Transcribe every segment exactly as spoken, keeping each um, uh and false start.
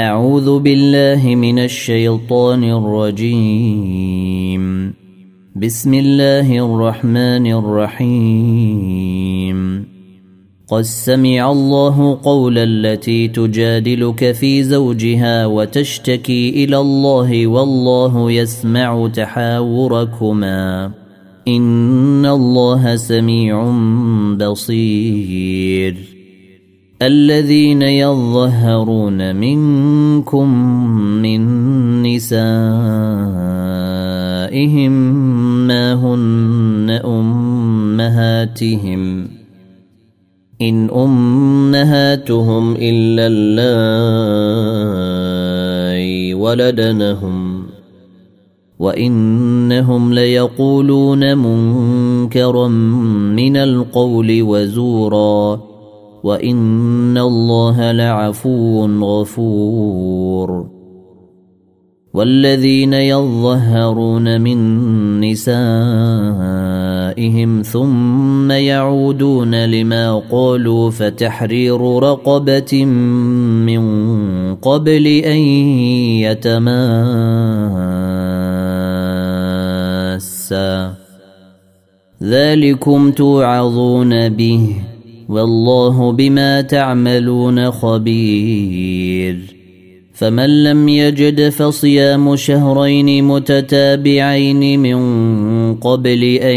أعوذ بالله من الشيطان الرجيم. بسم الله الرحمن الرحيم. قد سمع الله قول التي تجادلك في زوجها وتشتكي إلى الله والله يسمع تحاوركما إن الله سميع بصير. الذين يظهرون منكم من نسائهم ما هن أمهاتهم إن أمهاتهم إلا اللائي ولدنهم وإنهم ليقولون منكرا من القول وزورا وإن الله لعفو غفور. والذين يظهرون من نسائهم ثم يعودون لما قالوا فتحرير رقبة من قبل أن يتماسا ذلكم توعظون به والله بما تعملون خبير. فمن لم يجد فصيام شهرين متتابعين من قبل أن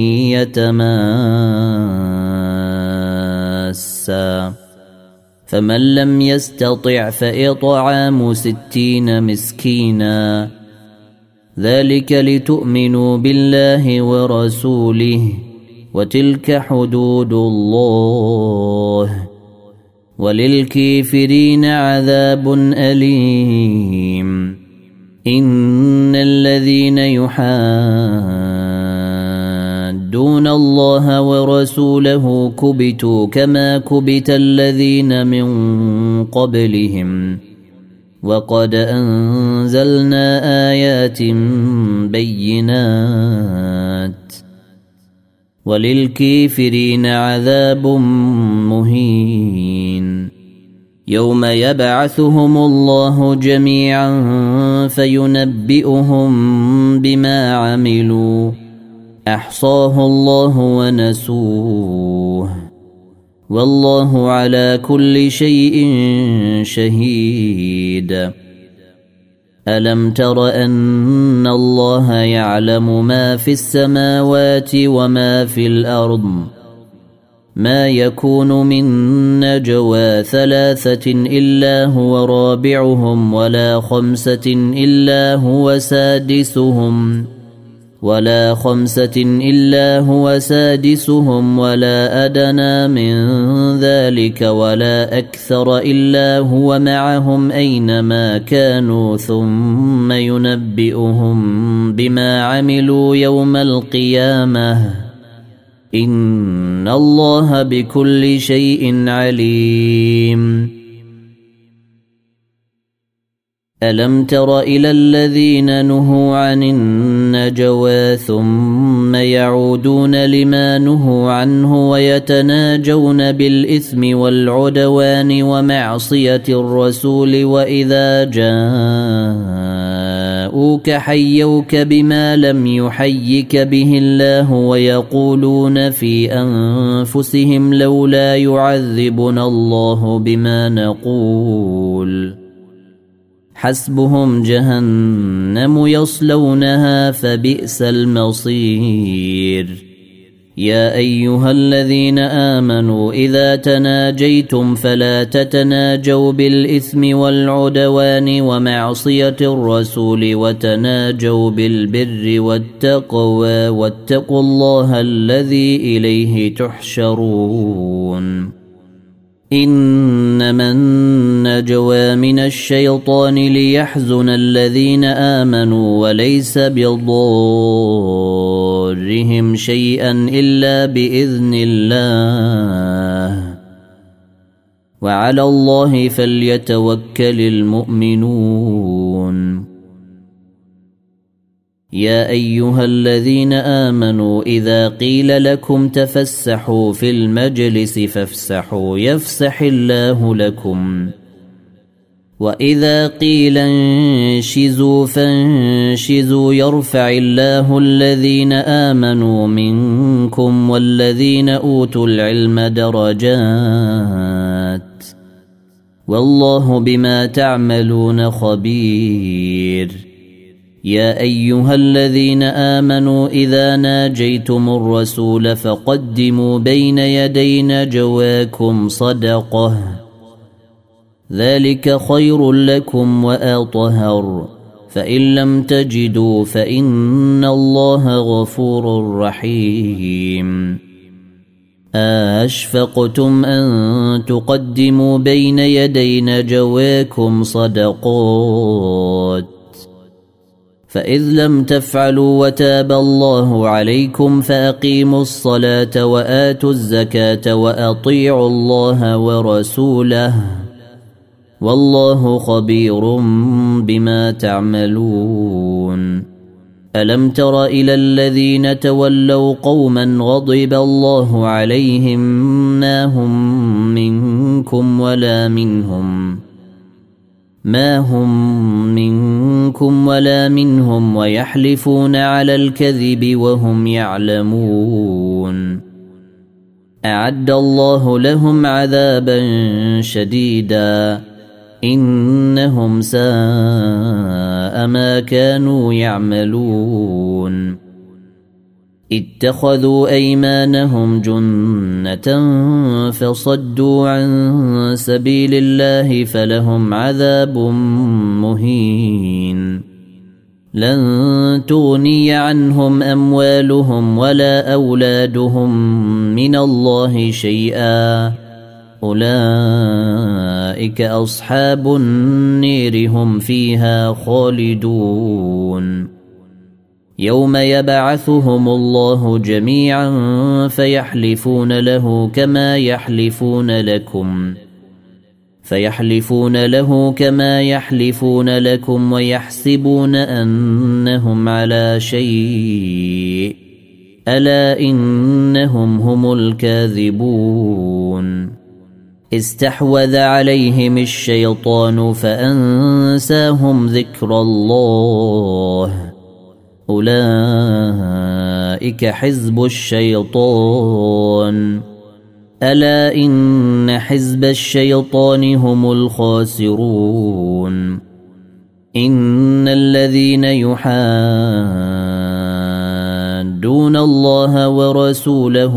يتماسا فمن لم يستطع فإطعام ستين مسكينا ذلك لتؤمنوا بالله ورسوله وتلك حدود الله وللكافرين عذاب أليم. إن الذين يحادون الله ورسوله كبتوا كما كبت الذين من قبلهم وقد أنزلنا آيات بينات وللكافرين عذاب مهين. يوم يبعثهم الله جميعا فينبئهم بما عملوا أحصاه الله ونسوه والله على كل شيء شهيد. ألم تر أن الله يعلم ما في السماوات وما في الأرض ما يكون من نجوى ثلاثة إلا هو رابعهم ولا خمسة إلا هو سادسهم ولا خمسة إلا هو سادسهم ولا أدنى من ذلك ولا أكثر إلا هو معهم أينما كانوا ثم ينبئهم بما عملوا يوم القيامة إن الله بكل شيء عليم. ألم تر إلى الذين نهوا عن النجوى ثم يعودون لما نهوا عنه ويتناجون بالإثم والعدوان ومعصية الرسول وإذا جاءوك حيوك بما لم يحيك به الله ويقولون في أنفسهم لولا يعذبنا الله بما نقول حسبهم جهنم يصلونها فبئس المصير. يا أيها الذين آمنوا إذا تناجيتم فلا تتناجوا بالإثم والعدوان ومعصية الرسول وتناجوا بالبر والتقوى واتقوا الله الذي إليه تحشرون. إنما النجوى من الشيطان ليحزن الذين آمنوا وليس بضارهم شيئا إلا بإذن الله وعلى الله فليتوكل المؤمنون. يا أيها الذين آمنوا إذا قيل لكم تفسحوا في المجلس فافسحوا يفسح الله لكم وإذا قيل انشزوا فانشزوا يرفع الله الذين آمنوا منكم والذين أوتوا العلم درجات والله بما تعملون خبير. يا أيها الذين آمنوا إذا ناجيتم الرسول فقدموا بين يدي نجواكم صدقة ذلك خير لكم وأطهر فإن لم تجدوا فإن الله غفور رحيم. أشفقتم أن تقدموا بين يدي نجواكم صدقات فإذ لم تفعلوا وتاب الله عليكم فأقيموا الصلاة وآتوا الزكاة وأطيعوا الله ورسوله والله خبير بما تعملون. ألم تر إلى الذين تولوا قوما غضب الله عليهم ما هم منكم ولا منهم ما هم منكم ولا منهم ويحلفون على الكذب وهم يعلمون. أعد الله لهم عذابا شديدا إنهم ساء ما كانوا يعملون. اتخذوا أيمانهم جنة فصدوا عن سبيل الله فلهم عذاب مهين. لن تغني عنهم أموالهم ولا أولادهم من الله شيئا أولئك أصحاب النير هم فيها خالدون. يوم يبعثهم الله جميعا فيحلفون له كما يحلفون لكم فيحلفون له كما يحلفون لكم ويحسبون أنهم على شيء ألا إنهم هم الكاذبون. استحوذ عليهم الشيطان فأنساهم ذكر الله أولئك حزب الشيطان ألا إن حزب الشيطان هم الخاسرون. إن الذين يحادون الله ورسوله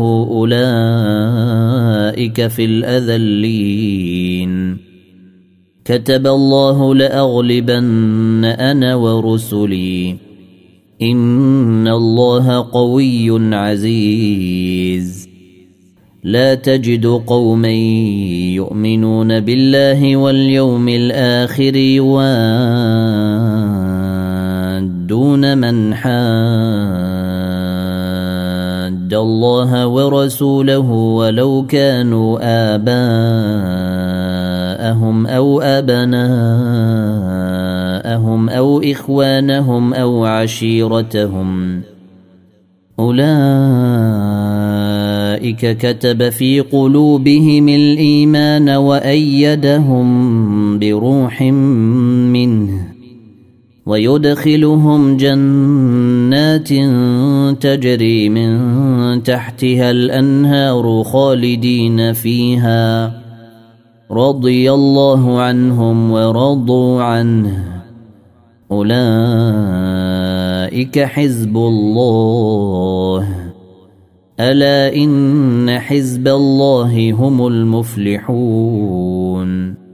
أولئك في الأذلين. كتب الله لأغلبن أنا ورسلي إن الله قوي عزيز. لا تجد قوما يؤمنون بالله واليوم الآخر يوادون من حاد الله ورسوله ولو كانوا آباءهم أو أبناءهم أو إخوانهم أو عشيرتهم أولئك كتب في قلوبهم الإيمان وأيدهم بروح منه ويدخلهم جنات تجري من تحتها الأنهار خالدين فيها رضي الله عنهم ورضوا عنه أولئك حزب الله ألا إن حزب الله هم المفلحون.